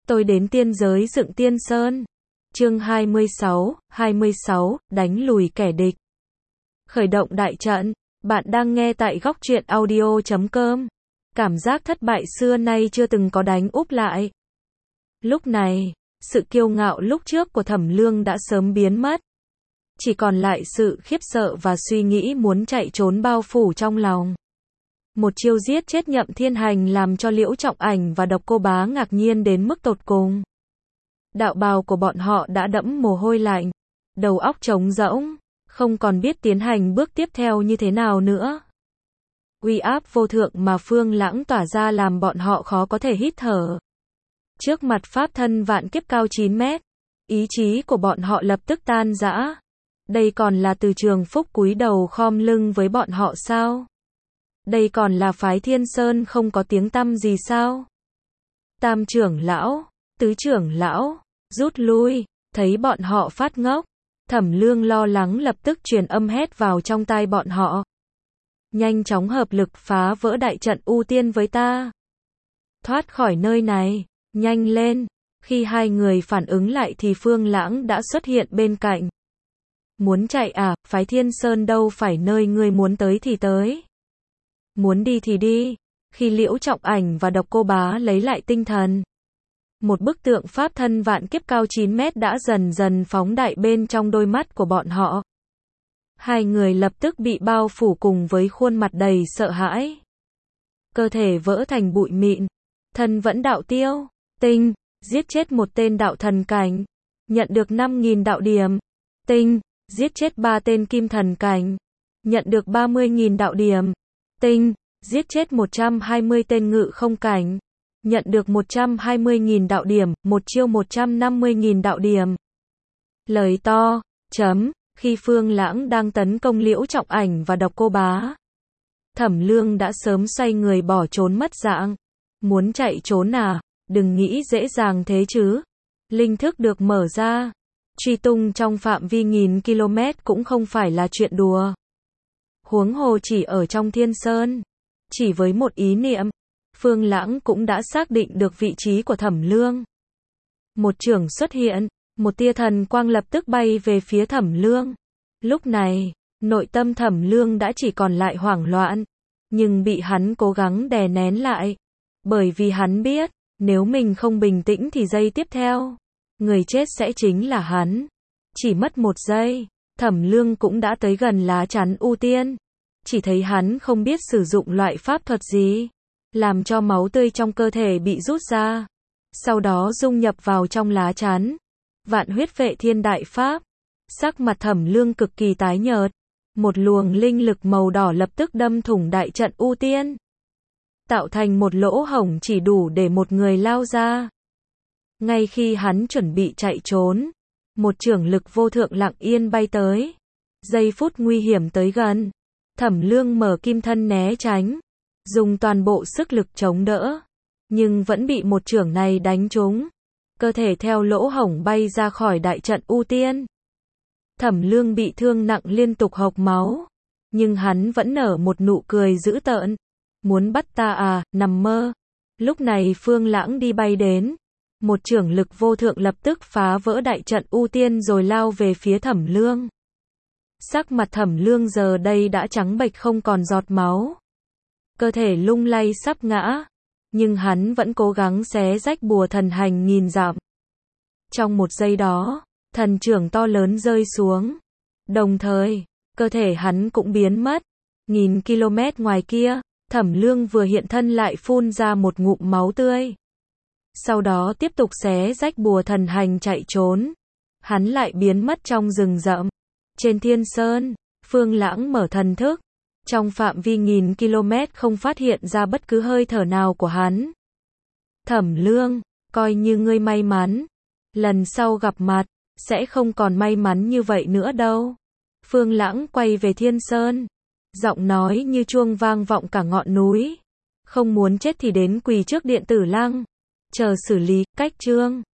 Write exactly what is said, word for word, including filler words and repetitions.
Tôi đến tiên giới dựng tiên sơn. Chương hai mươi sáu, hai mươi sáu, đánh lùi kẻ địch. Khởi động đại trận. Bạn đang nghe tại góc truyện audio chấm com. Cảm giác thất bại xưa nay chưa từng có đánh úp lại. Lúc này, sự kiêu ngạo lúc trước của Thẩm Lương đã sớm biến mất. Chỉ còn lại sự khiếp sợ và suy nghĩ muốn chạy trốn bao phủ trong lòng. Một chiêu giết chết Nhậm Thiên Hành làm cho Liễu Trọng Ảnh và Độc Cô Bá ngạc nhiên đến mức tột cùng. Đạo bào của bọn họ đã đẫm mồ hôi lạnh, đầu óc trống rỗng, không còn biết tiến hành bước tiếp theo như thế nào nữa. Uy áp vô thượng mà Phương Lãng tỏa ra làm bọn họ khó có thể hít thở. Trước mặt pháp thân vạn kiếp cao chín mét, ý chí của bọn họ lập tức tan rã. Đây còn là Từ Trường Phúc cúi đầu khom lưng với bọn họ sao? Đây còn là phái Thiên Sơn không có tiếng tăm gì sao? Tam trưởng lão, tứ trưởng lão, rút lui, thấy bọn họ phát ngốc. Thẩm Lương lo lắng lập tức truyền âm hét vào trong tai bọn họ. Nhanh chóng hợp lực phá vỡ đại trận ưu tiên với ta. Thoát khỏi nơi này, nhanh lên. Khi hai người phản ứng lại thì Phương Lãng đã xuất hiện bên cạnh. Muốn chạy à, phái Thiên Sơn đâu phải nơi ngươi muốn tới thì tới. Muốn đi thì đi. Khi Liễu Trọng Ảnh và Độc Cô Bá lấy lại tinh thần, một bức tượng pháp thân vạn kiếp cao chín mét đã dần dần phóng đại bên trong đôi mắt của bọn họ. Hai người lập tức bị bao phủ cùng với khuôn mặt đầy sợ hãi. Cơ thể vỡ thành bụi mịn, thân vẫn đạo tiêu, tinh, giết chết một tên đạo thần cảnh, nhận được năm nghìn đạo điểm, tinh, giết chết ba tên kim thần cảnh, nhận được ba mươi nghìn đạo điểm, tinh, giết chết một trăm hai mươi tên ngự không cảnh, nhận được một trăm hai mươi nghìn đạo điểm, một chiêu một trăm năm mươi nghìn đạo điểm. Lời to, chấm, khi Phương Lãng đang tấn công Liễu Trọng Ảnh và Độc Cô Bá. Thẩm Lương đã sớm xoay người bỏ trốn mất dạng. Muốn chạy trốn à, đừng nghĩ dễ dàng thế chứ. Linh thức được mở ra. Truy tung trong phạm vi nghìn km cũng không phải là chuyện đùa. Huống hồ chỉ ở trong Thiên Sơn. Chỉ với một ý niệm, Phương Lãng cũng đã xác định được vị trí của Thẩm Lương. Một chưởng xuất hiện, một tia thần quang lập tức bay về phía Thẩm Lương. Lúc này, nội tâm Thẩm Lương đã chỉ còn lại hoảng loạn, nhưng bị hắn cố gắng đè nén lại. Bởi vì hắn biết, nếu mình không bình tĩnh thì giây tiếp theo, người chết sẽ chính là hắn. Chỉ mất một giây, Thẩm Lương cũng đã tới gần lá chắn ưu tiên. Chỉ thấy hắn không biết sử dụng loại pháp thuật gì, làm cho máu tươi trong cơ thể bị rút ra, sau đó dung nhập vào trong lá chắn. Vạn huyết vệ thiên đại pháp. Sắc mặt Thẩm Lương cực kỳ tái nhợt. Một luồng linh lực màu đỏ lập tức đâm thủng đại trận ưu tiên, tạo thành một lỗ hổng chỉ đủ để một người lao ra. Ngay khi hắn chuẩn bị chạy trốn, một chưởng lực vô thượng lặng yên bay tới. Giây phút nguy hiểm tới gần, Thẩm Lương mở kim thân né tránh, dùng toàn bộ sức lực chống đỡ, nhưng vẫn bị một chưởng này đánh trúng. Cơ thể theo lỗ hổng bay ra khỏi đại trận ưu tiên. Thẩm Lương bị thương nặng liên tục hộc máu, nhưng hắn vẫn nở một nụ cười dữ tợn. Muốn bắt ta à, nằm mơ. Lúc này Phương Lãng đi bay đến, một chưởng lực vô thượng lập tức phá vỡ đại trận ưu tiên rồi lao về phía Thẩm Lương. Sắc mặt Thẩm Lương giờ đây đã trắng bệch không còn giọt máu. Cơ thể lung lay sắp ngã, nhưng hắn vẫn cố gắng xé rách bùa thần hành nghìn dặm. Trong một giây đó, thần chưởng to lớn rơi xuống. Đồng thời, cơ thể hắn cũng biến mất. Nghìn km ngoài kia, Thẩm Lương vừa hiện thân lại phun ra một ngụm máu tươi. Sau đó tiếp tục xé rách bùa thần hành chạy trốn. Hắn lại biến mất trong rừng rậm. Trên Thiên Sơn, Phương Lãng mở thần thức. Trong phạm vi nghìn km không phát hiện ra bất cứ hơi thở nào của hắn. Thẩm Lương, coi như ngươi may mắn. Lần sau gặp mặt, sẽ không còn may mắn như vậy nữa đâu. Phương Lãng quay về Thiên Sơn. Giọng nói như chuông vang vọng cả ngọn núi. Không muốn chết thì đến quỳ trước điện Tử Lăng. Chờ xử lý, cách chương.